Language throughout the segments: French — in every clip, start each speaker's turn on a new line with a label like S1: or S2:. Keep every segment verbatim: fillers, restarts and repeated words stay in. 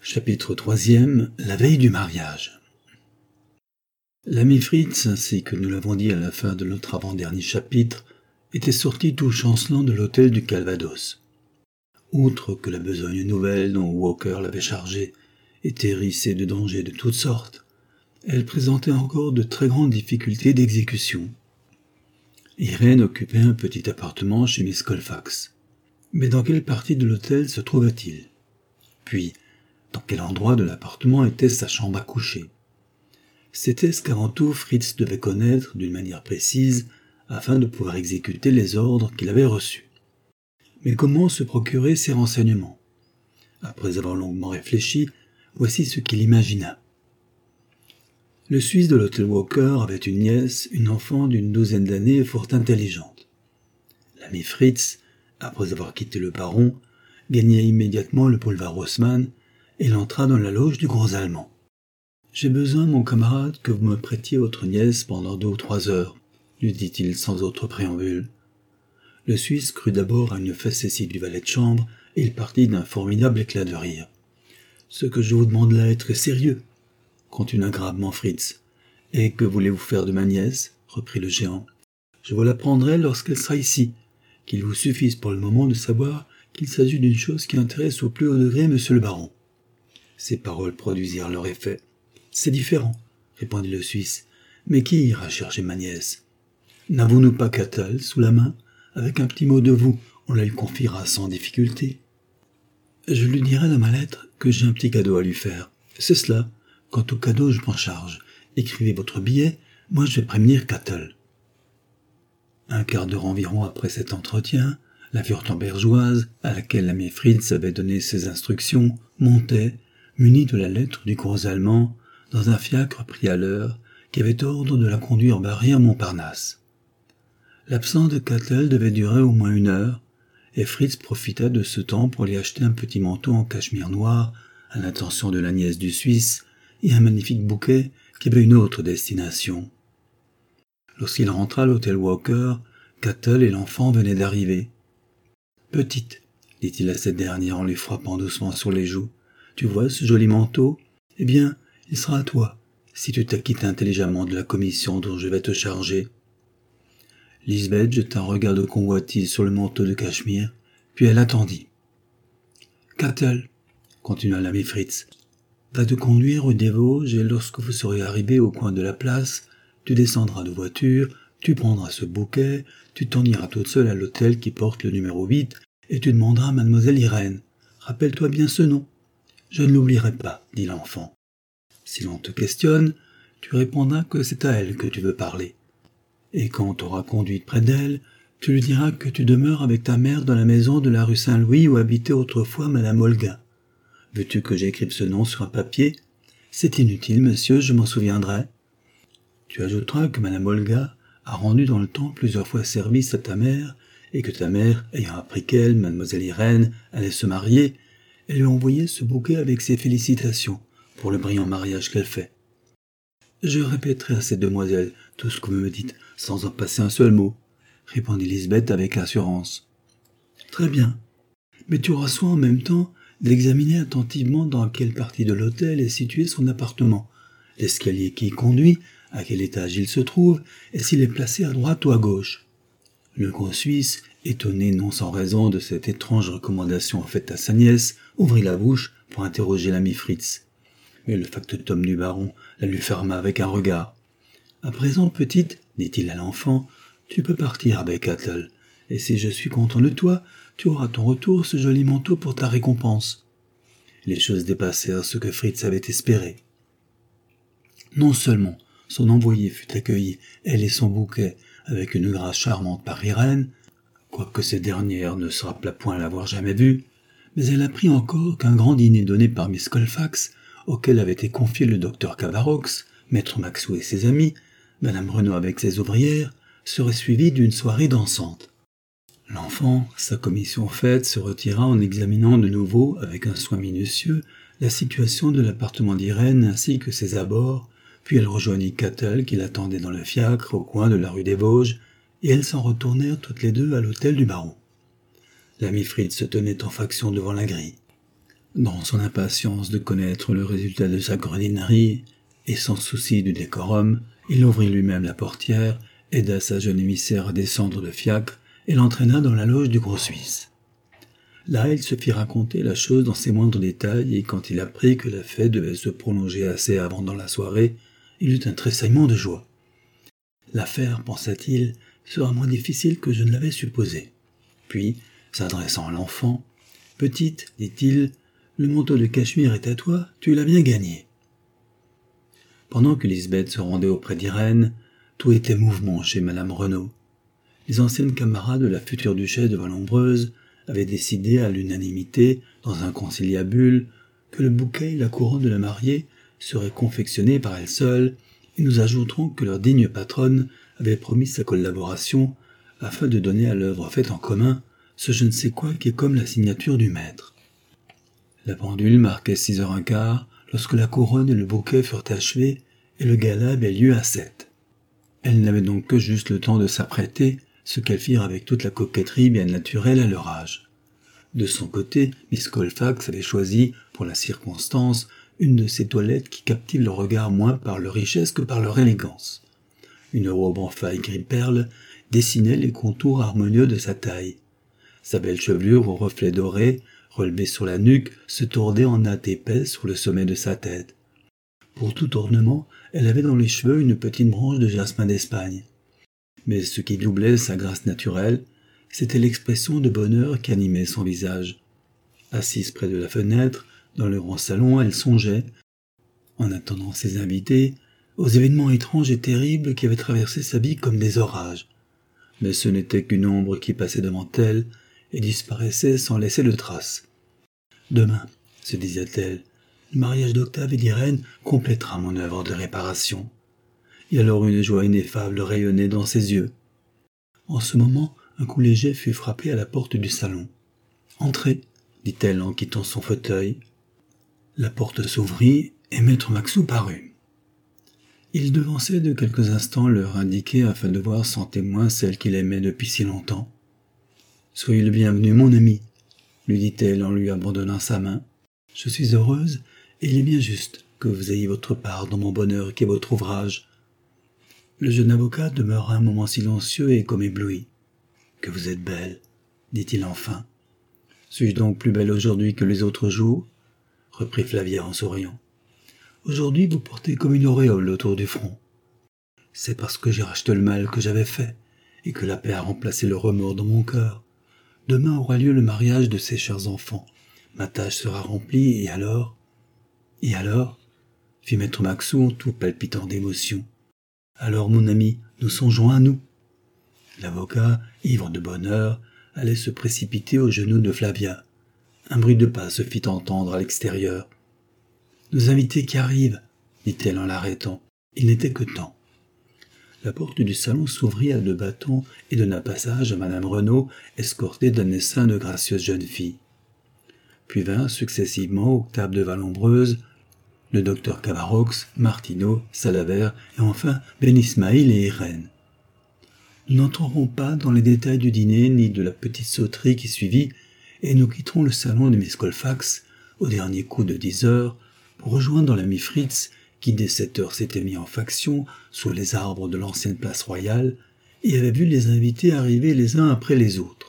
S1: Chapitre troisième. La veille du mariage. L'ami Fritz, ainsi que nous l'avons dit à la fin de notre avant-dernier chapitre, était sorti tout chancelant de l'hôtel du Calvados. Outre que la besogne nouvelle dont Walker l'avait chargé était hérissée de dangers de toutes sortes, elle présentait encore de très grandes difficultés d'exécution. Irène occupait un petit appartement chez Miss Colfax. Mais dans quelle partie de l'hôtel se trouva-t-il ? Puis, dans quel endroit de l'appartement était sa chambre à coucher ? C'était ce qu'avant tout Fritz devait connaître d'une manière précise afin de pouvoir exécuter les ordres qu'il avait reçus. Mais comment se procurer ces renseignements ? Après avoir longuement réfléchi, voici ce qu'il imagina. Le Suisse de l'hôtel Walker avait une nièce, une enfant d'une douzaine d'années fort intelligente. L'ami Fritz, après avoir quitté le baron, gagna immédiatement le boulevard Haussmann et il entra dans la loge du gros Allemand. « J'ai besoin, mon camarade, que vous me prêtiez votre nièce pendant deux ou trois heures, » lui dit-il sans autre préambule. Le Suisse crut d'abord à une facétie du valet de chambre et il partit d'un formidable éclat de rire. « Ce que je vous demande là est très sérieux, » continua gravement Fritz. « Et que voulez-vous faire de ma nièce ?» reprit le géant. « Je vous la prendrai lorsqu'elle sera ici, qu'il vous suffise pour le moment de savoir qu'il s'agit d'une chose qui intéresse au plus haut degré monsieur le baron. » Ces paroles produisirent leur effet. « C'est différent, » répondit le Suisse. « Mais qui ira chercher ma nièce ? N'avons-nous pas Catel sous la main ? Avec un petit mot de vous, on la lui confiera sans difficulté. Je lui dirai dans ma lettre que j'ai un petit cadeau à lui faire. C'est cela. Quant au cadeau, je m'en charge. Écrivez votre billet, moi je vais prévenir Catel. » Un quart d'heure environ après cet entretien, la wurtembergeoise, à laquelle l'ami Fritz avait donné ses instructions, montait, munie de la lettre du gros Allemand, dans un fiacre pris à l'heure, qui avait ordre de la conduire barrée à Montparnasse. L'absence de Catel devait durer au moins une heure, et Fritz profita de ce temps pour lui acheter un petit manteau en cachemire noir, à l'intention de la nièce du Suisse, et un magnifique bouquet qui avait une autre destination. Lorsqu'il rentra à l'hôtel Walker, Catel et l'enfant venaient d'arriver. « Petite, » dit-il à cette dernière en lui frappant doucement sur les joues, « tu vois ce joli manteau ? Eh bien, il sera à toi, si tu t'acquittes intelligemment de la commission dont je vais te charger. » Lisbeth jeta un regard de convoitise sur le manteau de cachemire, puis elle attendit. « Catel, » continua l'ami Fritz, « va te conduire rue des Vosges et lorsque vous serez arrivé au coin de la place, tu descendras de voiture, tu prendras ce bouquet, tu t'en iras toute seule à l'hôtel qui porte le numéro huit et tu demanderas à mademoiselle Irène. Rappelle-toi bien ce nom. Je ne l'oublierai pas, dit l'enfant. Si l'on te questionne, tu répondras que c'est à elle que tu veux parler. Et quand tu auras conduit près d'elle, tu lui diras que tu demeures avec ta mère dans la maison de la rue Saint-Louis où habitait autrefois madame Olga. Veux-tu que j'écrive ce nom sur un papier ? C'est inutile, monsieur, je m'en souviendrai. Tu ajouteras que madame Olga a rendu dans le temps plusieurs fois service à ta mère et que ta mère, ayant appris qu'elle, mademoiselle Irène, allait se marier, elle lui a envoyé ce bouquet avec ses félicitations pour le brillant mariage qu'elle fait. Je répéterai à cette demoiselle tout ce que vous me dites, sans en passer un seul mot, répondit Lisbeth avec assurance. Très bien, mais tu auras soin en même temps d'examiner attentivement dans quelle partie de l'hôtel est situé son appartement, l'escalier qui y conduit, à quel étage il se trouve, et s'il est placé à droite ou à gauche. Le gros Suisse, étonné non sans raison de cette étrange recommandation faite à sa nièce, ouvrit la bouche pour interroger l'ami Fritz. Mais le factotum du baron la lui ferma avec un regard. « À présent, petite, dit-il à l'enfant, tu peux partir avec Catel, et si je suis content de toi, tu auras à ton retour ce joli manteau pour ta récompense. » Les choses dépassèrent ce que Fritz avait espéré. Non seulement son envoyé fut accueilli, elle et son bouquet, avec une grâce charmante par Irène, quoique cette dernière ne se rappelât point l'avoir jamais vue, mais elle apprit encore qu'un grand dîner donné par Miss Colfax, auquel avait été confié le docteur Cavarox, maître Maxou et ses amis, madame Renaud avec ses ouvrières, serait suivi d'une soirée dansante. L'enfant, sa commission faite, se retira en examinant de nouveau, avec un soin minutieux, la situation de l'appartement d'Irène ainsi que ses abords, puis elle rejoignit Catel qui l'attendait dans le fiacre au coin de la rue des Vosges, et elles s'en retournèrent toutes les deux à l'hôtel du baron. L'ami Fritz se tenait en faction devant la grille. Dans son impatience de connaître le résultat de sa greninerie, et sans souci du décorum, il ouvrit lui-même la portière, aida sa jeune émissaire à descendre de fiacre et l'entraîna dans la loge du gros Suisse. Là, il se fit raconter la chose dans ses moindres détails, et quand il apprit que la fête devait se prolonger assez avant dans la soirée, il eut un tressaillement de joie. L'affaire, pensa-t-il, sera moins difficile que je ne l'avais supposé. Puis, s'adressant à l'enfant, « Petite, dit-il, le manteau de cachemire est à toi, tu l'as bien gagné. » Pendant que Lisbeth se rendait auprès d'Irène, tout était mouvement chez madame Renaud. Les anciennes camarades de la future duchesse de Vallombreuse avaient décidé à l'unanimité, dans un conciliabule, que le bouquet et la couronne de la mariée seraient confectionnés par elle seule, et nous ajouterons que leur digne patronne avait promis sa collaboration afin de donner à l'œuvre faite en commun ce je ne sais quoi qui est comme la signature du maître. La pendule marquait six heures un quart lorsque la couronne et le bouquet furent achevés et le gala avait lieu à sept. Elle n'avait donc que juste le temps de s'apprêter, ce qu'elles firent avec toute la coquetterie bien naturelle à leur âge. De son côté, Miss Colfax avait choisi, pour la circonstance, une de ces toilettes qui captivent le regard moins par leur richesse que par leur élégance. Une robe en faille gris-perle dessinait les contours harmonieux de sa taille. Sa belle chevelure aux reflets dorés, relevée sur la nuque, se tordait en natte épaisse sur le sommet de sa tête. Pour tout ornement, elle avait dans les cheveux une petite branche de jasmin d'Espagne. Mais ce qui doublait sa grâce naturelle, c'était l'expression de bonheur qui animait son visage. Assise près de la fenêtre, dans le grand salon, elle songeait, en attendant ses invités, aux événements étranges et terribles qui avaient traversé sa vie comme des orages. Mais ce n'était qu'une ombre qui passait devant elle et disparaissait sans laisser de traces. Demain, se disait-elle, le mariage d'Octave et d'Irène complétera mon œuvre de réparation. Et alors une joie ineffable rayonnait dans ses yeux. En ce moment, un coup léger fut frappé à la porte du salon. « Entrez » dit-elle en quittant son fauteuil. La porte s'ouvrit et maître Maxou parut. Il devançait de quelques instants l'heure indiquée afin de voir sans témoin celle qu'il aimait depuis si longtemps. « Soyez le bienvenu, mon ami, » lui dit-elle en lui abandonnant sa main. « Je suis heureuse et il est bien juste que vous ayez votre part dans mon bonheur qui est votre ouvrage. » Le jeune avocat demeura un moment silencieux et comme ébloui. « Que vous êtes belle, » dit-il enfin. « Suis-je donc plus belle aujourd'hui que les autres jours ?» reprit Flavia en souriant. « Aujourd'hui vous portez comme une auréole autour du front. C'est parce que j'ai racheté le mal que j'avais fait, et que la paix a remplacé le remords dans mon cœur. Demain aura lieu le mariage de ces chers enfants. Ma tâche sera remplie, et alors... Et alors fit maître Maxou, tout palpitant d'émotion. Alors, mon ami, nous songeons à nous. L'avocat, ivre de bonheur, allait se précipiter aux genoux de Flavia. Un bruit de pas se fit entendre à l'extérieur. « Nos invités qui arrivent, » dit-elle en l'arrêtant. Il n'était que temps. La porte du salon s'ouvrit à deux battants et donna passage à madame Renaud, escortée d'un essaim de gracieuses jeunes filles. Puis vinrent successivement Octave de Vallombreuse, le docteur Cavarox, Martineau, Salavert et enfin Ben Ismaïl et Irène. Nous n'entrerons pas dans les détails du dîner ni de la petite sauterie qui suivit, et nous quitterons le salon de Miss Colfax au dernier coup de dix heures pour rejoindre l'ami Fritz qui dès sept heures s'était mis en faction sous les arbres de l'ancienne place royale et avait vu les invités arriver les uns après les autres.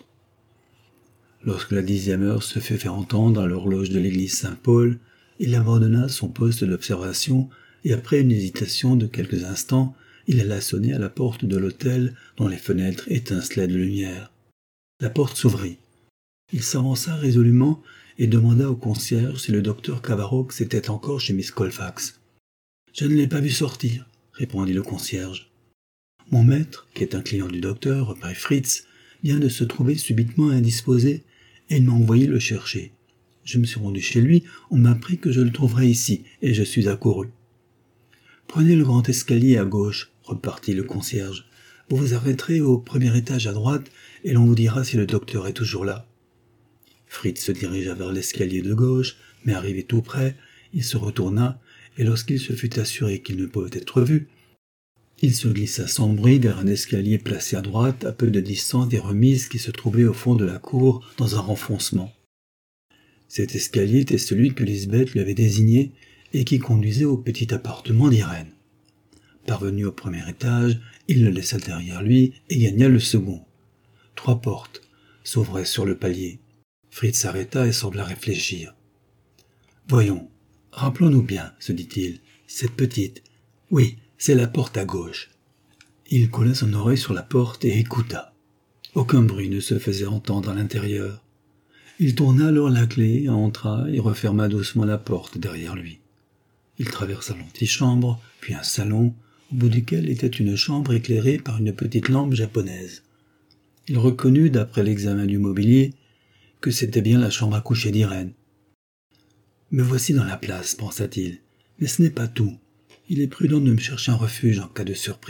S1: Lorsque la dixième heure se fut fait entendre à l'horloge de l'église Saint-Paul, il abandonna son poste d'observation et après une hésitation de quelques instants, il alla sonner à la porte de l'hôtel dont les fenêtres étincelaient de lumière. La porte s'ouvrit. Il s'avança résolument et demanda au concierge si le docteur Cavarox était encore chez Miss Colfax. « Je ne l'ai pas vu sortir, » répondit le concierge. « Mon maître, qui est un client du docteur, reprit Fritz, vient de se trouver subitement indisposé et il m'a envoyé le chercher. Je me suis rendu chez lui, on m'a appris que je le trouverais ici, et je suis accouru. »« Prenez le grand escalier à gauche, » repartit le concierge. « Vous vous arrêterez au premier étage à droite, et l'on vous dira si le docteur est toujours là. » Fritz se dirigea vers l'escalier de gauche, mais arrivé tout près, il se retourna, et lorsqu'il se fut assuré qu'il ne pouvait être vu, il se glissa sans bruit vers un escalier placé à droite, à peu de distance des remises qui se trouvaient au fond de la cour, dans un renfoncement. Cet escalier était celui que Lisbeth lui avait désigné et qui conduisait au petit appartement d'Irène. Parvenu au premier étage, il le laissa derrière lui et gagna le second. Trois portes s'ouvraient sur le palier. Fritz s'arrêta et sembla réfléchir. « Voyons, rappelons-nous bien, se dit-il, cette petite. Oui, c'est la porte à gauche. » Il colla son oreille sur la porte et écouta. Aucun bruit ne se faisait entendre à l'intérieur. Il tourna alors la clé, entra et referma doucement la porte derrière lui. Il traversa l'antichambre, puis un salon, au bout duquel était une chambre éclairée par une petite lampe japonaise. Il reconnut, d'après l'examen du mobilier, que c'était bien la chambre à coucher d'Irène. « Me voici dans la place, pensa-t-il, mais ce n'est pas tout. Il est prudent de me chercher un refuge en cas de surprise. »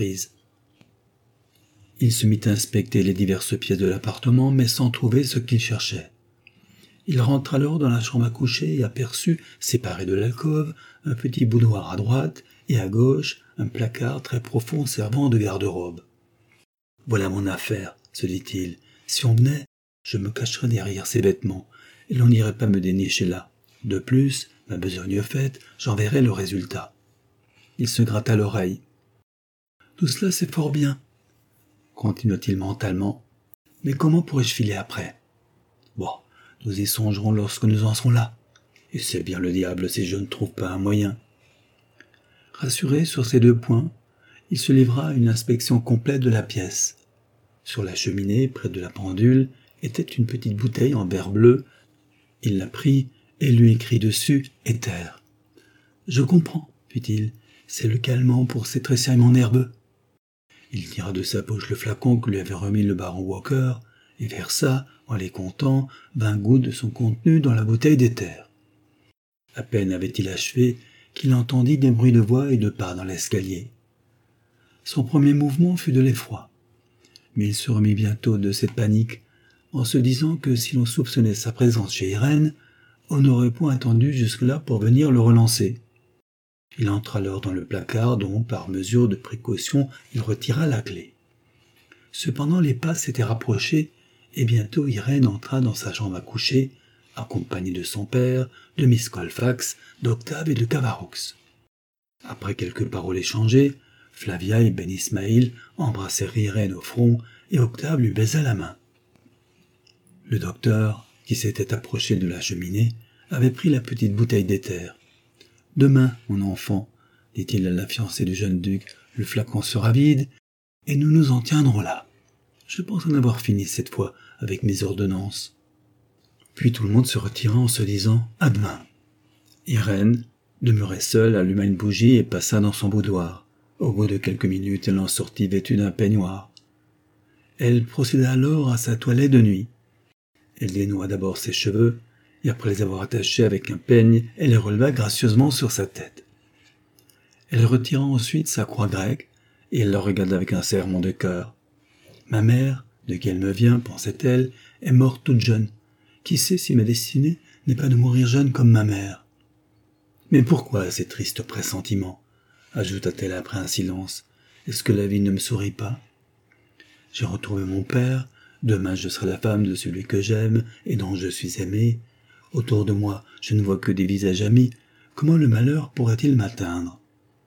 S1: Il se mit à inspecter les diverses pièces de l'appartement, mais sans trouver ce qu'il cherchait. Il rentra alors dans la chambre à coucher et aperçut, séparé de l'alcôve, un petit boudoir à droite et à gauche, un placard très profond servant de garde-robe. « Voilà mon affaire, se dit-il. Si on venait, je me cacherais derrière ces vêtements, et l'on n'irait pas me dénicher là. De plus, ma besogne faite, j'en verrai le résultat. » Il se gratta l'oreille. « Tout cela, c'est fort bien, » continua-t-il mentalement. « Mais comment pourrais-je filer après ? Bon, nous y songerons lorsque nous en serons là. Et c'est bien le diable si je ne trouve pas un moyen. » Rassuré sur ces deux points, il se livra à une inspection complète de la pièce. Sur la cheminée, près de la pendule, était une petite bouteille en verre bleu. Il la prit et lui écrit dessus « Éther ». « Je comprends, fit-il, c'est le calmant pour ces tressaillements nerveux. » Il tira de sa poche le flacon que lui avait remis le baron Walker et versa, en les comptant, vingt gouttes de son contenu dans la bouteille d'éther. À peine avait-il achevé qu'il entendit des bruits de voix et de pas dans l'escalier. Son premier mouvement fut de l'effroi, mais il se remit bientôt de cette panique en se disant que si l'on soupçonnait sa présence chez Irène, on n'aurait point attendu jusque-là pour venir le relancer. Il entra alors dans le placard dont, par mesure de précaution, il retira la clé. Cependant, les pas s'étaient rapprochés et bientôt Irène entra dans sa chambre à coucher, accompagnée de son père, de Miss Colfax, d'Octave et de Cavaroux. Après quelques paroles échangées, Flavia et Ben Ismaïl embrassèrent Irène au front et Octave lui baisa la main. Le docteur, qui s'était approché de la cheminée, avait pris la petite bouteille d'éther. « Demain, mon enfant, dit-il à la fiancée du jeune duc, le flacon sera vide, et nous nous en tiendrons là. Je pense en avoir fini cette fois avec mes ordonnances. » Puis tout le monde se retira en se disant « À demain ». Irène, demeurée seule, alluma une bougie et passa dans son boudoir. Au bout de quelques minutes, elle en sortit vêtue d'un peignoir. Elle procéda alors à sa toilette de nuit. Elle dénoua d'abord ses cheveux, et après les avoir attachés avec un peigne, elle les releva gracieusement sur sa tête. Elle retira ensuite sa croix grecque, et elle la regarda avec un serrement de cœur. « Ma mère, de qui elle me vient, pensait-elle, est morte toute jeune. Qui sait si ma destinée n'est pas de mourir jeune comme ma mère ? Mais pourquoi ces tristes pressentiments ? Ajouta-t-elle après un silence. Est-ce que la vie ne me sourit pas ? J'ai retrouvé mon père, demain je serai la femme de celui que j'aime et dont je suis aimée. Autour de moi, je ne vois que des visages amis. Comment le malheur pourrait-il m'atteindre ?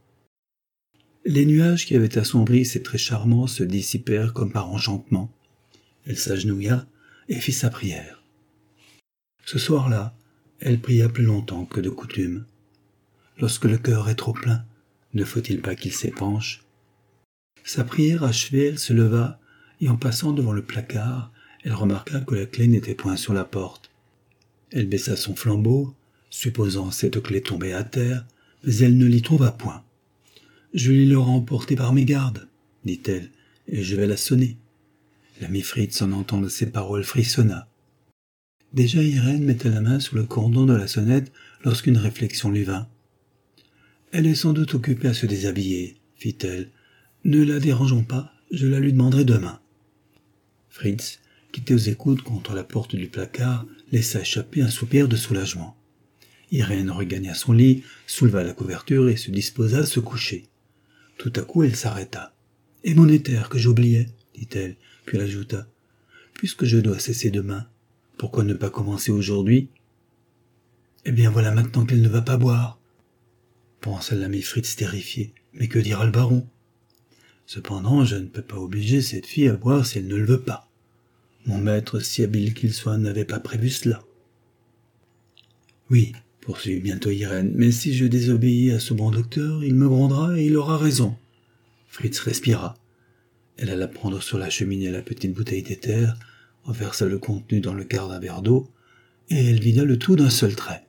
S1: Les nuages qui avaient assombri ces traits charmants se dissipèrent comme par enchantement. Elle s'agenouilla et fit sa prière. Ce soir-là, elle pria plus longtemps que de coutume. Lorsque le cœur est trop plein, ne faut-il pas qu'il s'épanche ? Sa prière achevée, elle se leva, et en passant devant le placard, elle remarqua que la clé n'était point sur la porte. Elle baissa son flambeau, supposant cette clé tombée à terre, mais elle ne l'y trouva point. « Je l'y l'aurai emportée par mes gardes, » dit-elle, « et je vais la sonner. » L'ami Fritz, en entendant ces paroles, frissonna. Déjà Irène mettait la main sur le cordon de la sonnette lorsqu'une réflexion lui vint. « Elle est sans doute occupée à se déshabiller, » fit-elle. « Ne la dérangeons pas, je la lui demanderai demain. » Fritz, qui était aux écoutes contre la porte du placard, laissa échapper un soupir de soulagement. Irène regagna son lit, souleva la couverture et se disposa à se coucher. Tout à coup, elle s'arrêta. « Et mon éther que j'oubliais, » dit-elle, puis elle ajouta. « Puisque je dois cesser demain, pourquoi ne pas commencer aujourd'hui ?» Eh bien voilà maintenant qu'elle ne va pas boire, pensa l'ami Fritz terrifié. Mais que dira le baron? Cependant, je ne peux pas obliger cette fille à boire si elle ne le veut pas. Mon maître, si habile qu'il soit, n'avait pas prévu cela. Oui, poursuivit bientôt Irène, mais si je désobéis à ce bon docteur, il me grondera et il aura raison. Fritz respira. Elle alla prendre sur la cheminée la petite bouteille d'éther, renversa le contenu dans le quart d'un verre d'eau, et elle vida le tout d'un seul trait.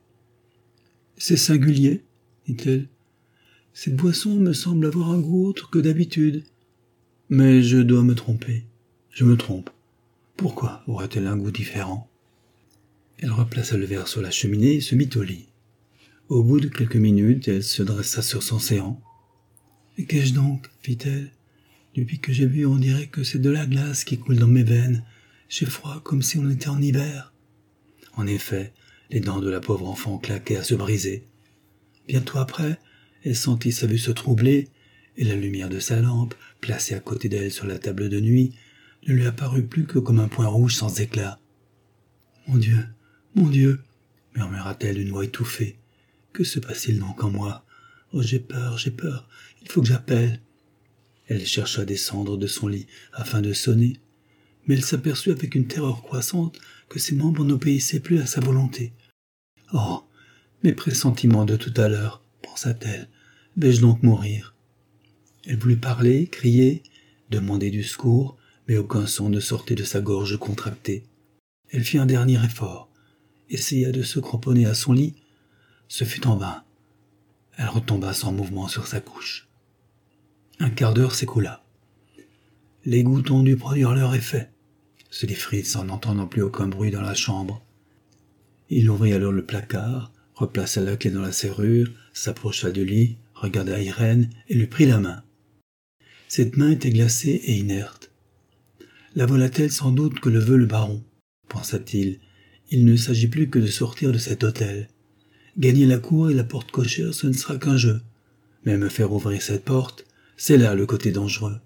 S1: « C'est singulier, dit-elle. Cette boisson me semble avoir un goût autre que d'habitude. Mais je dois me tromper. Je me trompe. Pourquoi aurait-elle un goût différent ?» Elle replaça le verre sur la cheminée et se mit au lit. Au bout de quelques minutes, elle se dressa sur son séant. « Qu'ai-je donc ?» fit-elle. « Depuis que j'ai bu, on dirait que c'est de la glace qui coule dans mes veines. J'ai froid comme si on était en hiver. » En effet, les dents de la pauvre enfant claquaient à se briser. Bientôt après, elle sentit sa vue se troubler, et la lumière de sa lampe, placée à côté d'elle sur la table de nuit, ne lui apparut plus que comme un point rouge sans éclat. « Mon Dieu, mon Dieu !» murmura-t-elle d'une voix étouffée. « Que se passe-t-il donc en moi? Oh, j'ai peur, j'ai peur, il faut que j'appelle. » Elle chercha à descendre de son lit afin de sonner, mais elle s'aperçut avec une terreur croissante que ses membres n'obéissaient plus à sa volonté. « Oh, mes pressentiments de tout à l'heure, pensa-t-elle, vais-je donc mourir ?» Elle voulut parler, crier, demander du secours, mais aucun son ne sortait de sa gorge contractée. Elle fit un dernier effort, essaya de se cramponner à son lit, ce fut en vain. Elle retomba sans mouvement sur sa couche. Un quart d'heure s'écoula. Les gouttes ont dû produire leur effet, se dit Fritz en n'entendant plus aucun bruit dans la chambre. Il ouvrit alors le placard, replaça la clé dans la serrure, s'approcha du lit, regarda Irène et lui prit la main. Cette main était glacée et inerte. La voilà-t-elle sans doute que le veut le baron, pensa-t-il. Il ne s'agit plus que de sortir de cet hôtel. Gagner la cour et la porte cochère, ce ne sera qu'un jeu. Mais me faire ouvrir cette porte, c'est là le côté dangereux.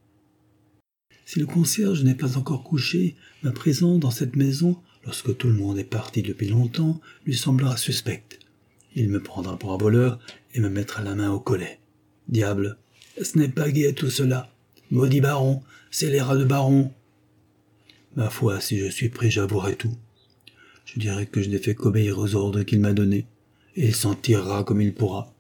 S1: Si le concierge n'est pas encore couché, ma présence dans cette maison, lorsque tout le monde est parti depuis longtemps, lui semblera suspecte. Il me prendra pour un voleur et me mettra la main au collet. Diable, ce n'est pas gai tout cela. Maudit baron, c'est les rats de baron. Ma foi, si je suis pris, j'avouerai tout. Je dirai que je n'ai fait qu'obéir aux ordres qu'il m'a donnés, et il s'en tirera comme il pourra.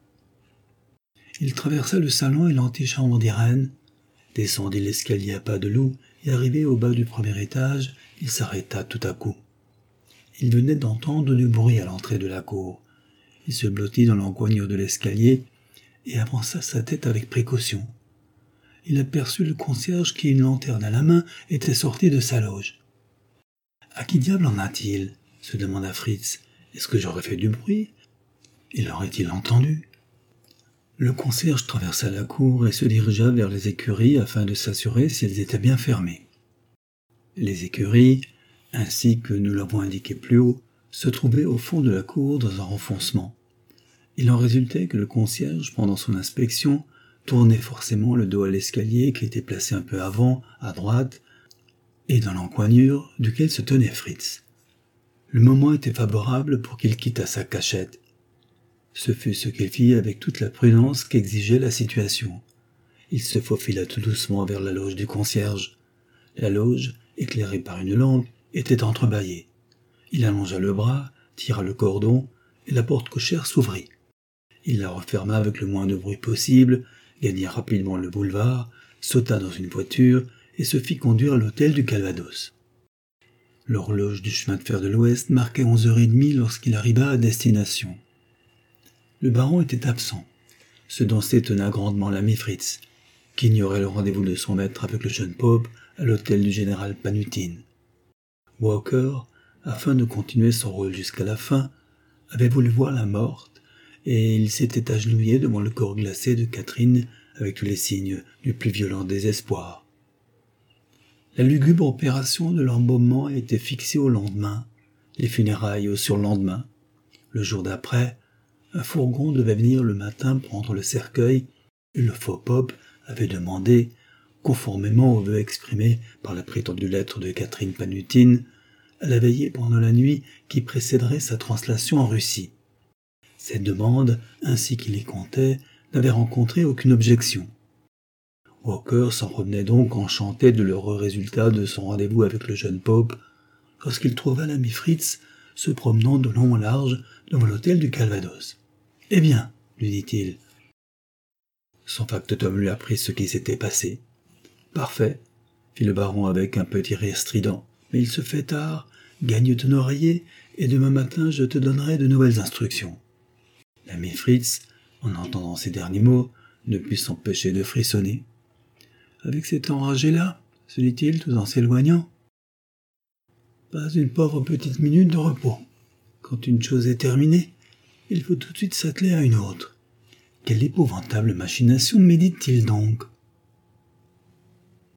S1: Il traversa le salon et l'antichambre d'Irène, descendit l'escalier à pas de loup, et arrivé au bas du premier étage, il s'arrêta tout à coup. Il venait d'entendre du bruit à l'entrée de la cour. Il se blottit dans l'encoignure de l'escalier et avança sa tête avec précaution. Il aperçut le concierge qui, une lanterne à la main, était sorti de sa loge. « À qui diable en a-t-il » se demanda Fritz. « Est-ce que j'aurais fait du bruit ? Il aurait-il entendu ?» Le concierge traversa la cour et se dirigea vers les écuries afin de s'assurer si elles étaient bien fermées. Les écuries, ainsi que nous l'avons indiqué plus haut, se trouvaient au fond de la cour dans un renfoncement. Il en résultait que le concierge, pendant son inspection, tournait forcément le dos à l'escalier qui était placé un peu avant, à droite, et dans l'encoignure duquel se tenait Fritz. Le moment était favorable pour qu'il quittât sa cachette. Ce fut ce qu'il fit avec toute la prudence qu'exigeait la situation. Il se faufila tout doucement vers la loge du concierge. La loge, éclairée par une lampe, était entrebâillée. Il allongea le bras, tira le cordon, et la porte cochère s'ouvrit. Il la referma avec le moins de bruit possible, gagna rapidement le boulevard, sauta dans une voiture et se fit conduire à l'hôtel du Calvados. L'horloge du chemin de fer de l'Ouest marquait onze heures trente lorsqu'il arriva à destination. Le baron était absent, ce dont s'étonna grandement l'ami Fritz, qui ignorait le rendez-vous de son maître avec le jeune Pope à l'hôtel du général Panutin. Walker, afin de continuer son rôle jusqu'à la fin, avait voulu voir la morte, et il s'était agenouillé devant le corps glacé de Catherine avec tous les signes du plus violent désespoir. La lugubre opération de l'embaumement était fixée au lendemain, les funérailles au surlendemain. Le jour d'après, un fourgon devait venir le matin prendre le cercueil, et le faux Pope avait demandé, conformément aux vœux exprimés par la prétendue lettre de Catherine Panutin, à la veillée pendant la nuit qui précéderait sa translation en Russie. Cette demande, ainsi qu'il y comptait, n'avait rencontré aucune objection. Walker s'en revenait donc enchanté de l'heureux résultat de son rendez-vous avec le jeune Pope, lorsqu'il trouva l'ami Fritz se promenant de long en large devant l'hôtel du Calvados. « Eh bien, lui dit-il. » Son factotum lui apprit ce qui s'était passé. « Parfait, » fit le baron avec un petit rire strident. « Mais il se fait tard, gagne ton oreiller, et demain matin je te donnerai de nouvelles instructions. » L'ami Fritz, en entendant ces derniers mots, ne put s'empêcher de frissonner. « Avec cet enragé-là, se dit-il tout en s'éloignant. Pas une pauvre petite minute de repos. Quand une chose est terminée, il faut tout de suite s'atteler à une autre. Quelle épouvantable machination médite-t-il donc ?